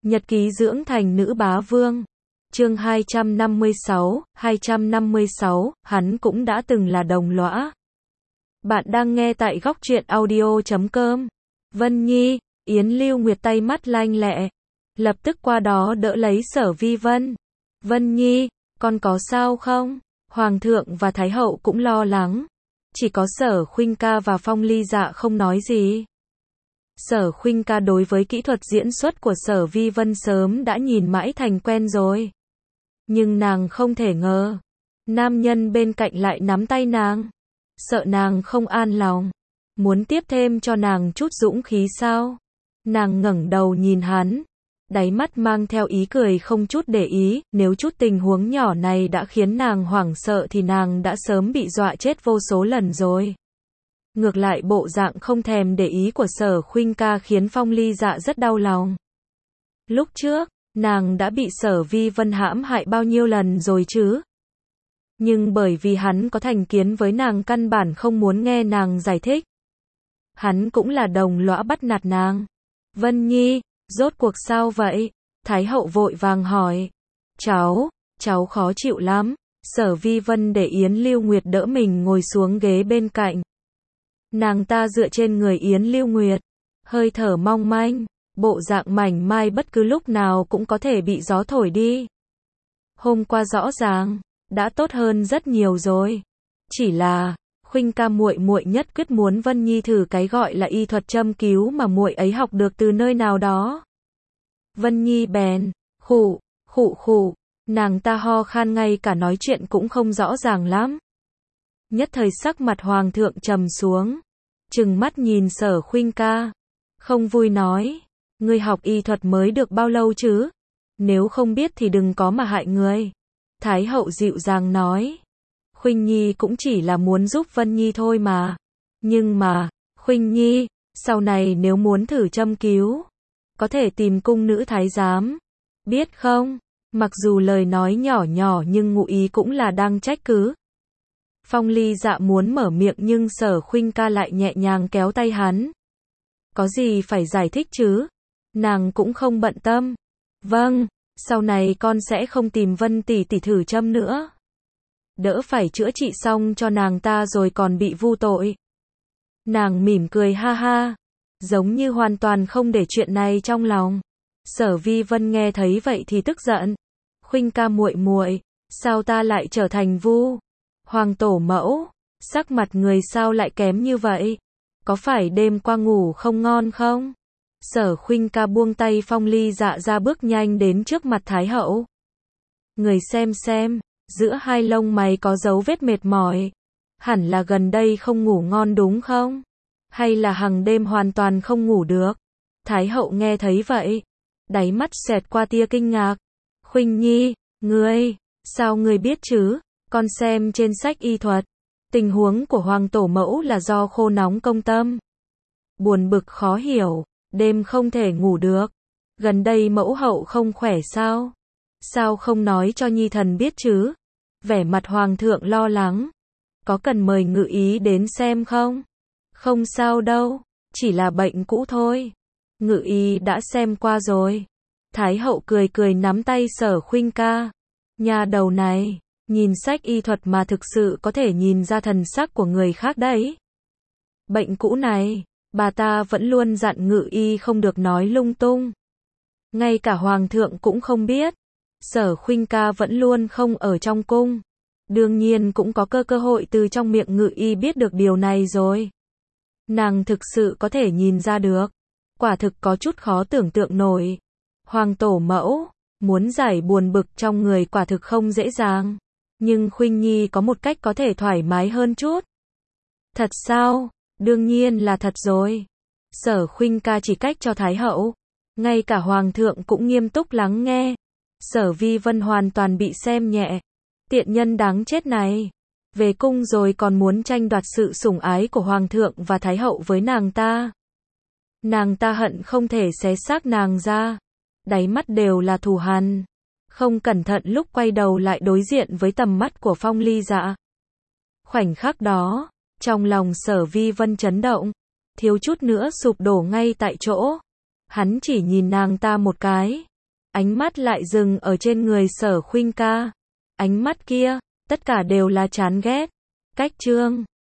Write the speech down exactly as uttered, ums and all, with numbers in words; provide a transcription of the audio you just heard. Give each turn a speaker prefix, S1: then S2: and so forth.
S1: Nhật ký dưỡng thành nữ bá vương. Chương hai trăm năm mươi sáu, hai trăm năm mươi sáu, hắn cũng đã từng là đồng lõa. Bạn đang nghe tại góc truyện audio chấm com. Vân Nhi, Yến Lưu Nguyệt tay mắt lanh lẹ, lập tức qua đó đỡ lấy Sở Vi Vân. Vân Nhi, con có sao không? Hoàng thượng và Thái hậu cũng lo lắng. Chỉ có Sở Khuynh ca và Phong Ly Dạ không nói gì. Sở Khuynh ca đối với kỹ thuật diễn xuất của Sở Vi Vân sớm đã nhìn mãi thành quen rồi. Nhưng nàng không thể ngờ, nam nhân bên cạnh lại nắm tay nàng, sợ nàng không an lòng, muốn tiếp thêm cho nàng chút dũng khí sao? Nàng ngẩng đầu nhìn hắn, đáy mắt mang theo ý cười không chút để ý, nếu chút tình huống nhỏ này đã khiến nàng hoảng sợ thì nàng đã sớm bị dọa chết vô số lần rồi. Ngược lại bộ dạng không thèm để ý của Sở Khuynh ca khiến Phong Ly Dạ rất đau lòng. Lúc trước, nàng đã bị Sở Vi Vân hãm hại bao nhiêu lần rồi chứ? Nhưng bởi vì hắn có thành kiến với nàng căn bản không muốn nghe nàng giải thích. Hắn cũng là đồng lõa bắt nạt nàng. Vân Nhi, rốt cuộc sao vậy? Thái hậu vội vàng hỏi. Cháu, cháu khó chịu lắm. Sở Vi Vân để Yến Lưu Nguyệt đỡ mình ngồi xuống ghế bên cạnh. Nàng ta dựa trên người Yến Lưu Nguyệt, hơi thở mong manh, bộ dạng mảnh mai bất cứ lúc nào cũng có thể bị gió thổi đi. Hôm qua rõ ràng đã tốt hơn rất nhiều rồi. Chỉ là Khuynh ca muội muội nhất quyết muốn Vân Nhi thử cái gọi là y thuật châm cứu mà muội ấy học được từ nơi nào đó. Vân Nhi bèn khụ, khụ khụ, nàng ta ho khan ngay cả nói chuyện cũng không rõ ràng lắm. Nhất thời sắc mặt hoàng thượng trầm xuống, trừng mắt nhìn Sở Khuynh ca, không vui nói, ngươi học y thuật mới được bao lâu chứ? Nếu không biết thì đừng có mà hại người. Thái hậu dịu dàng nói, Khuynh Nhi cũng chỉ là muốn giúp Vân Nhi thôi mà. Nhưng mà, Khuynh Nhi, sau này nếu muốn thử châm cứu, có thể tìm cung nữ thái giám, biết không? Mặc dù lời nói nhỏ nhỏ nhưng ngụ ý cũng là đang trách cứ. Phong Ly Dạ muốn mở miệng nhưng Sở Khuynh ca lại nhẹ nhàng kéo tay hắn. Có gì phải giải thích chứ? Nàng cũng không bận tâm. Vâng, sau này con sẽ không tìm Vân tỷ tỷ thử châm nữa. Đỡ phải chữa trị xong cho nàng ta rồi còn bị vu tội. Nàng mỉm cười ha ha, giống như hoàn toàn không để chuyện này trong lòng. Sở Vi Vân nghe thấy vậy thì tức giận. Khuynh ca muội muội, sao ta lại trở thành vu hoàng tổ mẫu? Sắc mặt người sao lại kém như vậy? Có phải đêm qua ngủ không ngon không? Sở Khuynh ca buông tay Phong Ly Dạ ra bước nhanh đến trước mặt Thái hậu. Người xem xem, giữa hai lông mày có dấu vết mệt mỏi. Hẳn là gần đây không ngủ ngon đúng không? Hay là hằng đêm hoàn toàn không ngủ được? Thái hậu nghe thấy vậy, đáy mắt xẹt qua tia kinh ngạc. Khuynh Nhi, ngươi, sao ngươi biết chứ? Con xem trên sách y thuật, tình huống của hoàng tổ mẫu là do khô nóng công tâm, buồn bực khó hiểu, đêm không thể ngủ được. Gần đây mẫu hậu không khỏe sao? Sao không nói cho Nhi thần biết chứ? Vẻ mặt hoàng thượng lo lắng. Có cần mời ngự ý đến xem không? Không sao đâu, chỉ là bệnh cũ thôi. Ngự ý đã xem qua rồi. Thái hậu cười cười nắm tay Sở Khuynh ca. Nhà đầu này, nhìn sách y thuật mà thực sự có thể nhìn ra thần sắc của người khác đấy. Bệnh cũ này, bà ta vẫn luôn dặn ngự y không được nói lung tung. Ngay cả hoàng thượng cũng không biết. Sở Khuynh ca vẫn luôn không ở trong cung. Đương nhiên cũng có cơ cơ hội từ trong miệng ngự y biết được điều này rồi. Nàng thực sự có thể nhìn ra được. Quả thực có chút khó tưởng tượng nổi. Hoàng tổ mẫu, muốn giải buồn bực trong người quả thực không dễ dàng. Nhưng Khuynh Nhi có một cách có thể thoải mái hơn chút. Thật sao? Đương nhiên là thật rồi. Sở Khuynh ca chỉ cách cho Thái hậu. Ngay cả hoàng thượng cũng nghiêm túc lắng nghe. Sở Vi Vân hoàn toàn bị xem nhẹ. Tiện nhân đáng chết này. Về cung rồi còn muốn tranh đoạt sự sủng ái của hoàng thượng và Thái hậu với nàng ta. Nàng ta hận không thể xé xác nàng ra. Đáy mắt đều là thù hằn. Không cẩn thận lúc quay đầu lại đối diện với tầm mắt của Phong Ly Dạ. Khoảnh khắc đó, trong lòng Sở Vi Vân chấn động, thiếu chút nữa sụp đổ ngay tại chỗ. Hắn chỉ nhìn nàng ta một cái, Ánh mắt lại dừng ở trên người Sở Khuynh ca. Ánh mắt kia, tất cả đều là chán ghét. Cách Trương